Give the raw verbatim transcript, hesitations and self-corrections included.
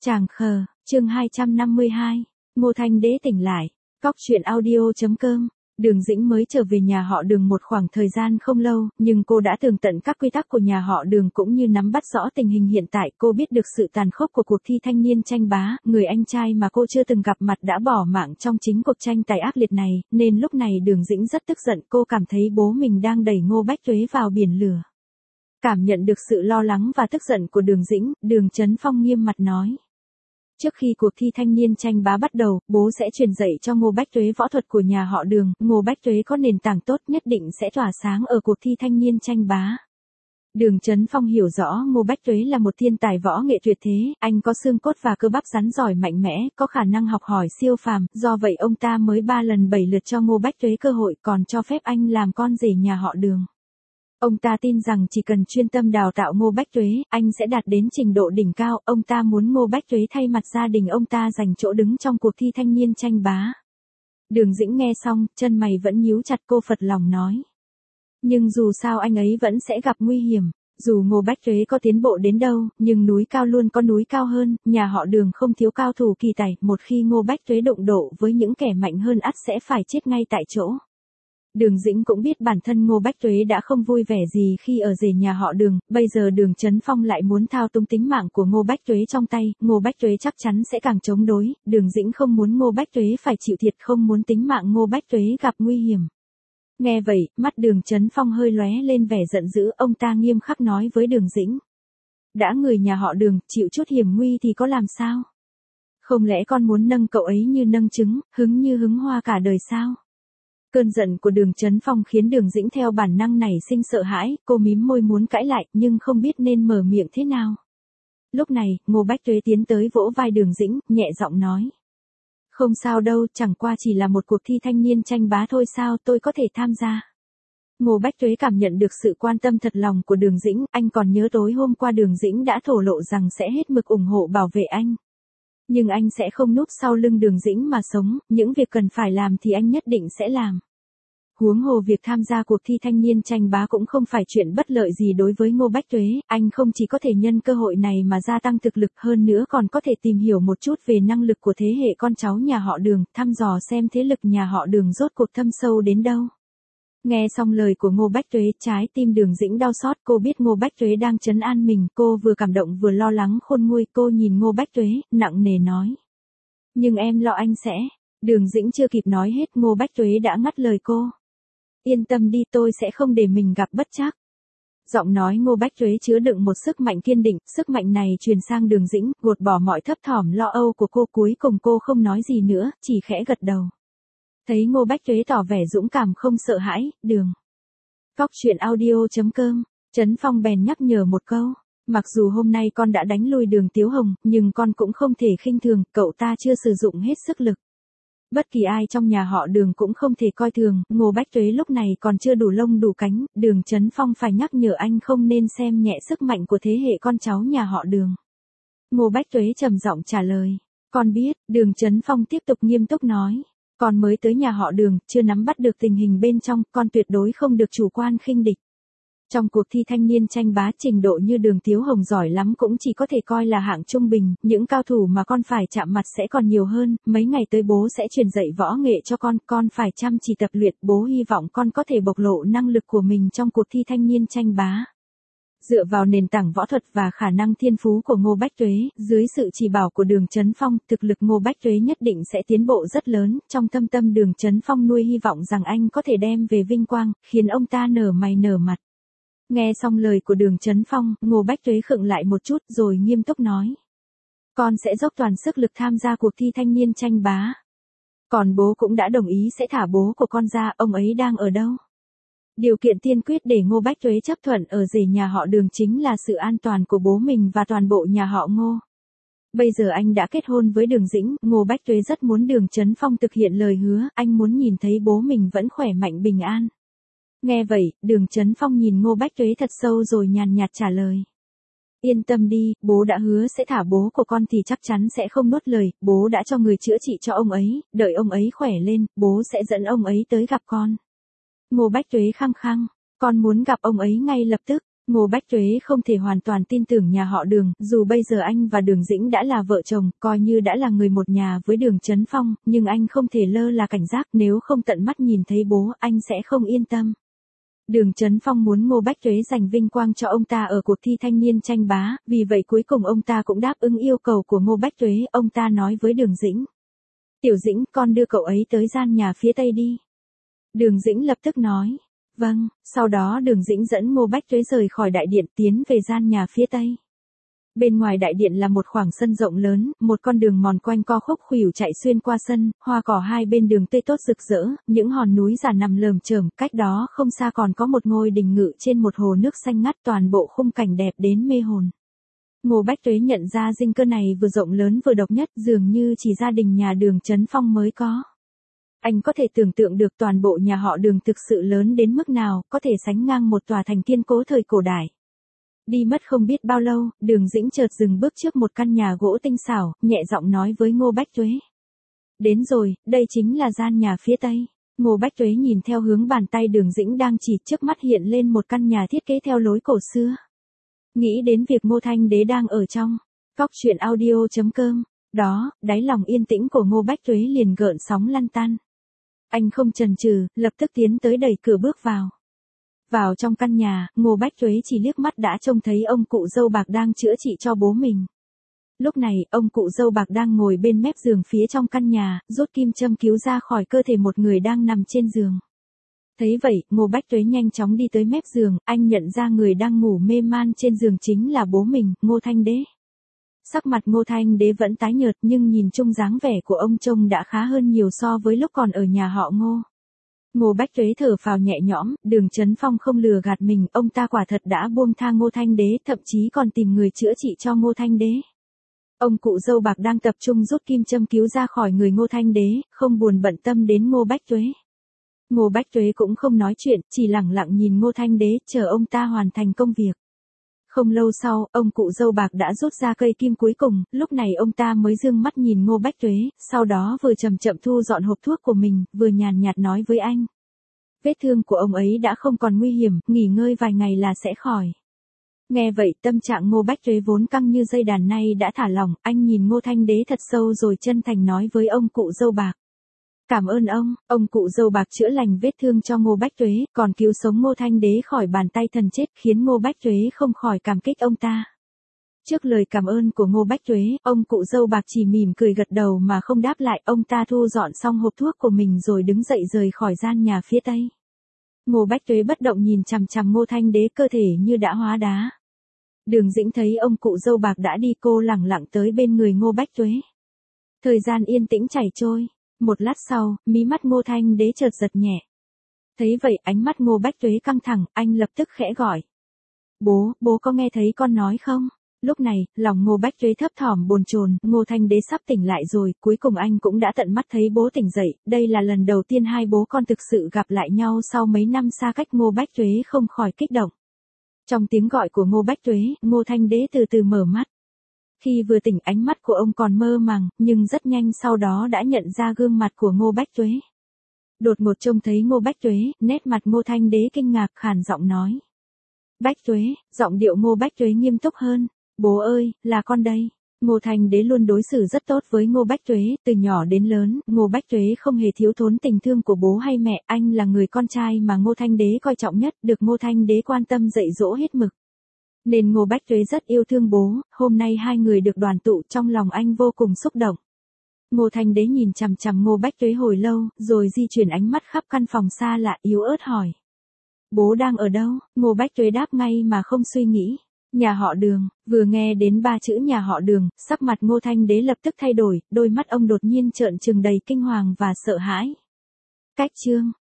Chàng khờ, chương hai trăm năm mươi hai, Ngô Thanh Đế tỉnh lại, cóc truyện audio.com. Đường Dĩnh mới trở về nhà họ Đường một khoảng thời gian không lâu, nhưng cô đã tường tận các quy tắc của nhà họ Đường cũng như nắm bắt rõ tình hình hiện tại. Cô biết được sự tàn khốc của cuộc thi thanh niên tranh bá, người anh trai mà cô chưa từng gặp mặt đã bỏ mạng trong chính cuộc tranh tài ác liệt này, nên lúc này Đường Dĩnh rất tức giận. Cô cảm thấy bố mình đang đẩy Ngô Bách Tuế vào biển lửa. Cảm nhận được sự lo lắng và tức giận của Đường Dĩnh, Đường Chấn Phong nghiêm mặt nói. Trước khi cuộc thi thanh niên tranh bá bắt đầu, bố sẽ truyền dạy cho Ngô Bách Tuế võ thuật của nhà họ Đường. Ngô Bách Tuế có nền tảng tốt, nhất định sẽ tỏa sáng ở cuộc thi thanh niên tranh bá. Đường Chấn Phong hiểu rõ Ngô Bách Tuế là một thiên tài võ nghệ tuyệt thế, anh có xương cốt và cơ bắp rắn giỏi mạnh mẽ, có khả năng học hỏi siêu phàm, do vậy ông ta mới ba lần bảy lượt cho Ngô Bách Tuế cơ hội, còn cho phép anh làm con rể nhà họ Đường. Ông ta tin rằng chỉ cần chuyên tâm đào tạo Ngô Bách Tuế, anh sẽ đạt đến trình độ đỉnh cao. Ông ta muốn Ngô Bách Tuế thay mặt gia đình ông ta giành chỗ đứng trong cuộc thi thanh niên tranh bá. Đường Dĩnh nghe xong, chân mày vẫn nhíu chặt. Cô phật lòng nói. Nhưng dù sao anh ấy vẫn sẽ gặp nguy hiểm. Dù Ngô Bách Tuế có tiến bộ đến đâu, nhưng núi cao luôn có núi cao hơn, nhà họ Đường không thiếu cao thủ kỳ tài. Một khi Ngô Bách Tuế đụng độ với những kẻ mạnh hơn ắt sẽ phải chết ngay tại chỗ. Đường Dĩnh cũng biết bản thân Ngô Bách Tuế đã không vui vẻ gì khi ở rể nhà họ Đường, bây giờ Đường Chấn Phong lại muốn thao túng tính mạng của Ngô Bách Tuế trong tay, Ngô Bách Tuế chắc chắn sẽ càng chống đối. Đường Dĩnh không muốn Ngô Bách Tuế phải chịu thiệt, không muốn tính mạng Ngô Bách Tuế gặp nguy hiểm. Nghe vậy, mắt Đường Chấn Phong hơi lóe lên vẻ giận dữ, ông ta nghiêm khắc nói với Đường Dĩnh. Đã người nhà họ Đường, chịu chút hiểm nguy thì có làm sao? Không lẽ con muốn nâng cậu ấy như nâng trứng, hứng như hứng hoa cả đời sao? Cơn giận của Đường Chấn Phong khiến Đường Dĩnh theo bản năng nảy sinh sợ hãi, cô mím môi muốn cãi lại, nhưng không biết nên mở miệng thế nào. Lúc này, Ngô Bách Tuế tiến tới vỗ vai Đường Dĩnh, nhẹ giọng nói. Không sao đâu, chẳng qua chỉ là một cuộc thi thanh niên tranh bá thôi sao, tôi có thể tham gia. Ngô Bách Tuế cảm nhận được sự quan tâm thật lòng của Đường Dĩnh, anh còn nhớ tối hôm qua Đường Dĩnh đã thổ lộ rằng sẽ hết mực ủng hộ bảo vệ anh. Nhưng anh sẽ không núp sau lưng Đường Dĩnh mà sống, những việc cần phải làm thì anh nhất định sẽ làm. Huống hồ việc tham gia cuộc thi thanh niên tranh bá cũng không phải chuyện bất lợi gì đối với Ngô Bách Tuế, anh không chỉ có thể nhân cơ hội này mà gia tăng thực lực, hơn nữa còn có thể tìm hiểu một chút về năng lực của thế hệ con cháu nhà họ Đường, thăm dò xem thế lực nhà họ Đường rốt cuộc thâm sâu đến đâu. Nghe xong lời của Ngô Bách Tuế, trái tim Đường Dĩnh đau xót, cô biết Ngô Bách Tuế đang trấn an mình, cô vừa cảm động vừa lo lắng khôn nguôi. Cô nhìn Ngô Bách Tuế, nặng nề nói. Nhưng em lo anh sẽ. Đường Dĩnh chưa kịp nói hết, Ngô Bách Tuế đã ngắt lời cô. Yên tâm đi, tôi sẽ không để mình gặp bất trắc. Giọng nói Ngô Bách Tuế chứa đựng một sức mạnh kiên định, sức mạnh này truyền sang Đường Dĩnh, gột bỏ mọi thấp thỏm lo âu của cô. Cuối cùng cô không nói gì nữa, chỉ khẽ gật đầu. Thấy Ngô Bách Tuế tỏ vẻ dũng cảm không sợ hãi, Đường. Cóc truyện audio.com, Chấn Phong bèn nhắc nhở một câu. Mặc dù hôm nay con đã đánh lui Đường Tiếu Hồng, nhưng con cũng không thể khinh thường, cậu ta chưa sử dụng hết sức lực. Bất kỳ ai trong nhà họ Đường cũng không thể coi thường, Ngô Bách Tuế lúc này còn chưa đủ lông đủ cánh, Đường Chấn Phong phải nhắc nhở anh không nên xem nhẹ sức mạnh của thế hệ con cháu nhà họ Đường. Ngô Bách Tuế trầm giọng trả lời. Con biết, Đường Chấn Phong tiếp tục nghiêm túc nói. Con mới tới nhà họ Đường, chưa nắm bắt được tình hình bên trong, con tuyệt đối không được chủ quan khinh địch. Trong cuộc thi thanh niên tranh bá, trình độ như Đường Tiếu Hồng giỏi lắm cũng chỉ có thể coi là hạng trung bình, những cao thủ mà con phải chạm mặt sẽ còn nhiều hơn. Mấy ngày tới bố sẽ truyền dạy võ nghệ cho con, con phải chăm chỉ tập luyện, bố hy vọng con có thể bộc lộ năng lực của mình trong cuộc thi thanh niên tranh bá. Dựa vào nền tảng võ thuật và khả năng thiên phú của Ngô Bách Tuế, dưới sự chỉ bảo của Đường Chấn Phong, thực lực Ngô Bách Tuế nhất định sẽ tiến bộ rất lớn. Trong thâm tâm Đường Chấn Phong nuôi hy vọng rằng anh có thể đem về vinh quang, khiến ông ta nở mày nở mặt. Nghe xong lời của Đường Chấn Phong, Ngô Bách Tuế khựng lại một chút rồi nghiêm túc nói. Con sẽ dốc toàn sức lực tham gia cuộc thi thanh niên tranh bá. Còn bố cũng đã đồng ý sẽ thả bố của con ra, ông ấy đang ở đâu? Điều kiện tiên quyết để Ngô Bách Tuế chấp thuận ở rể nhà họ Đường chính là sự an toàn của bố mình và toàn bộ nhà họ Ngô. Bây giờ anh đã kết hôn với Đường Dĩnh, Ngô Bách Tuế rất muốn Đường Chấn Phong thực hiện lời hứa, anh muốn nhìn thấy bố mình vẫn khỏe mạnh bình an. Nghe vậy, Đường Chấn Phong nhìn Ngô Bách Tuế thật sâu rồi nhàn nhạt trả lời. Yên tâm đi, bố đã hứa sẽ thả bố của con thì chắc chắn sẽ không nuốt lời, bố đã cho người chữa trị cho ông ấy, đợi ông ấy khỏe lên, bố sẽ dẫn ông ấy tới gặp con. Ngô Bách Tuế khăng khăng, con muốn gặp ông ấy ngay lập tức. Ngô Bách Tuế không thể hoàn toàn tin tưởng nhà họ Đường, dù bây giờ anh và Đường Dĩnh đã là vợ chồng, coi như đã là người một nhà với Đường Chấn Phong, nhưng anh không thể lơ là cảnh giác, nếu không tận mắt nhìn thấy bố, anh sẽ không yên tâm. Đường Chấn Phong muốn Ngô Bách Tuế giành vinh quang cho ông ta ở cuộc thi thanh niên tranh bá, vì vậy cuối cùng ông ta cũng đáp ứng yêu cầu của Ngô Bách Tuế, ông ta nói với Đường Dĩnh. Tiểu Dĩnh, con đưa cậu ấy tới gian nhà phía tây đi. Đường Dĩnh lập tức nói. Vâng, sau đó Đường Dĩnh dẫn Ngô Bách Tuế rời khỏi đại điện tiến về gian nhà phía tây. Bên ngoài đại điện là một khoảng sân rộng lớn, một con đường mòn quanh co khúc khuỷu chạy xuyên qua sân, hoa cỏ hai bên đường tươi tốt rực rỡ, những hòn núi già nằm lởm chởm, cách đó không xa còn có một ngôi đình ngự trên một hồ nước xanh ngắt, toàn bộ khung cảnh đẹp đến mê hồn. Ngô Bách Tuế nhận ra dinh cơ này vừa rộng lớn vừa độc nhất, dường như chỉ gia đình nhà Đường Chấn Phong mới có. Anh có thể tưởng tượng được toàn bộ nhà họ Đường thực sự lớn đến mức nào, có thể sánh ngang một tòa thành kiên cố thời cổ đại. Đi mất không biết bao lâu, Đường Dĩnh chợt dừng bước trước một căn nhà gỗ tinh xảo, nhẹ giọng nói với Ngô Bách Tuế. Đến rồi, đây chính là gian nhà phía tây. Ngô Bách Tuế nhìn theo hướng bàn tay Đường Dĩnh đang chỉ, trước mắt hiện lên một căn nhà thiết kế theo lối cổ xưa. Nghĩ đến việc Ngô Thanh Đế đang ở trong. Cóc truyện audio chấm com. Đó, đáy lòng yên tĩnh của Ngô Bách Tuế liền gợn sóng lăn tăn. Anh không chần chừ, lập tức tiến tới đẩy cửa bước vào. Vào trong căn nhà, Ngô Bách Tuế chỉ liếc mắt đã trông thấy ông cụ dâu bạc đang chữa trị cho bố mình. Lúc này, ông cụ dâu bạc đang ngồi bên mép giường phía trong căn nhà, rút kim châm cứu ra khỏi cơ thể một người đang nằm trên giường. Thấy vậy, Ngô Bách Tuế nhanh chóng đi tới mép giường, anh nhận ra người đang ngủ mê man trên giường chính là bố mình, Ngô Thanh Đế. Sắc mặt Ngô Thanh Đế vẫn tái nhợt nhưng nhìn chung dáng vẻ của ông trông đã khá hơn nhiều so với lúc còn ở nhà họ Ngô. Ngô Bách Tuế thở phào nhẹ nhõm, Đường Chấn Phong không lừa gạt mình, ông ta quả thật đã buông tha Ngô Thanh Đế, thậm chí còn tìm người chữa trị cho Ngô Thanh Đế. Ông cụ dâu bạc đang tập trung rút kim châm cứu ra khỏi người Ngô Thanh Đế, không buồn bận tâm đến Ngô Bách Tuế. Ngô Bách Tuế cũng không nói chuyện, chỉ lặng lặng nhìn Ngô Thanh Đế, chờ ông ta hoàn thành công việc. Không lâu sau, ông cụ dâu bạc đã rút ra cây kim cuối cùng, lúc này ông ta mới dương mắt nhìn Ngô Bách Tuế, sau đó vừa chậm chậm thu dọn hộp thuốc của mình, vừa nhàn nhạt nói với anh. Vết thương của ông ấy đã không còn nguy hiểm, nghỉ ngơi vài ngày là sẽ khỏi. Nghe vậy, tâm trạng Ngô Bách Tuế vốn căng như dây đàn nay đã thả lỏng, anh nhìn Ngô Thanh Đế thật sâu rồi chân thành nói với ông cụ dâu bạc. Cảm ơn ông, ông cụ dâu bạc chữa lành vết thương cho Ngô Bách Tuế, còn cứu sống Ngô Thanh Đế khỏi bàn tay thần chết, khiến Ngô Bách Tuế không khỏi cảm kích ông ta. Trước lời cảm ơn của Ngô Bách Tuế, ông cụ dâu bạc chỉ mỉm cười gật đầu mà không đáp lại, ông ta thu dọn xong hộp thuốc của mình rồi đứng dậy rời khỏi gian nhà phía tây. Ngô Bách Tuế bất động nhìn chằm chằm Ngô Thanh Đế, cơ thể như đã hóa đá. Đường Dĩnh thấy ông cụ dâu bạc đã đi, cô lẳng lặng tới bên người Ngô Bách Tuế. Thời gian yên tĩnh chảy trôi. Một lát sau, mí mắt Ngô Thanh Đế chợt giật nhẹ. Thấy vậy, ánh mắt Ngô Bách Tuế căng thẳng, anh lập tức khẽ gọi. Bố, bố có nghe thấy con nói không? Lúc này, lòng Ngô Bách Tuế thấp thỏm bồn chồn, Ngô Thanh Đế sắp tỉnh lại rồi, cuối cùng anh cũng đã tận mắt thấy bố tỉnh dậy, đây là lần đầu tiên hai bố con thực sự gặp lại nhau sau mấy năm xa cách. Ngô Bách Tuế không khỏi kích động. Trong tiếng gọi của Ngô Bách Tuế, Ngô Thanh Đế từ từ mở mắt. Khi vừa tỉnh, ánh mắt của ông còn mơ màng, nhưng rất nhanh sau đó đã nhận ra gương mặt của Ngô Bách Tuế. Đột ngột trông thấy Ngô Bách Tuế, nét mặt Ngô Thanh Đế kinh ngạc, khàn giọng nói. Bách Tuế, giọng điệu Ngô Bách Tuế nghiêm túc hơn. Bố ơi, là con đây. Ngô Thanh Đế luôn đối xử rất tốt với Ngô Bách Tuế, từ nhỏ đến lớn, Ngô Bách Tuế không hề thiếu thốn tình thương của bố hay mẹ, anh là người con trai mà Ngô Thanh Đế coi trọng nhất, được Ngô Thanh Đế quan tâm dạy dỗ hết mực. Nên Ngô Bách Tuế rất yêu thương bố, hôm nay hai người được đoàn tụ, trong lòng anh vô cùng xúc động. Ngô Thanh Đế nhìn chằm chằm Ngô Bách Tuế hồi lâu, rồi di chuyển ánh mắt khắp căn phòng xa lạ, yếu ớt hỏi. Bố đang ở đâu? Ngô Bách Tuế đáp ngay mà không suy nghĩ. Nhà họ Đường. Vừa nghe đến ba chữ nhà họ Đường, sắc mặt Ngô Thanh Đế lập tức thay đổi, đôi mắt ông đột nhiên trợn trừng đầy kinh hoàng và sợ hãi. Cách chương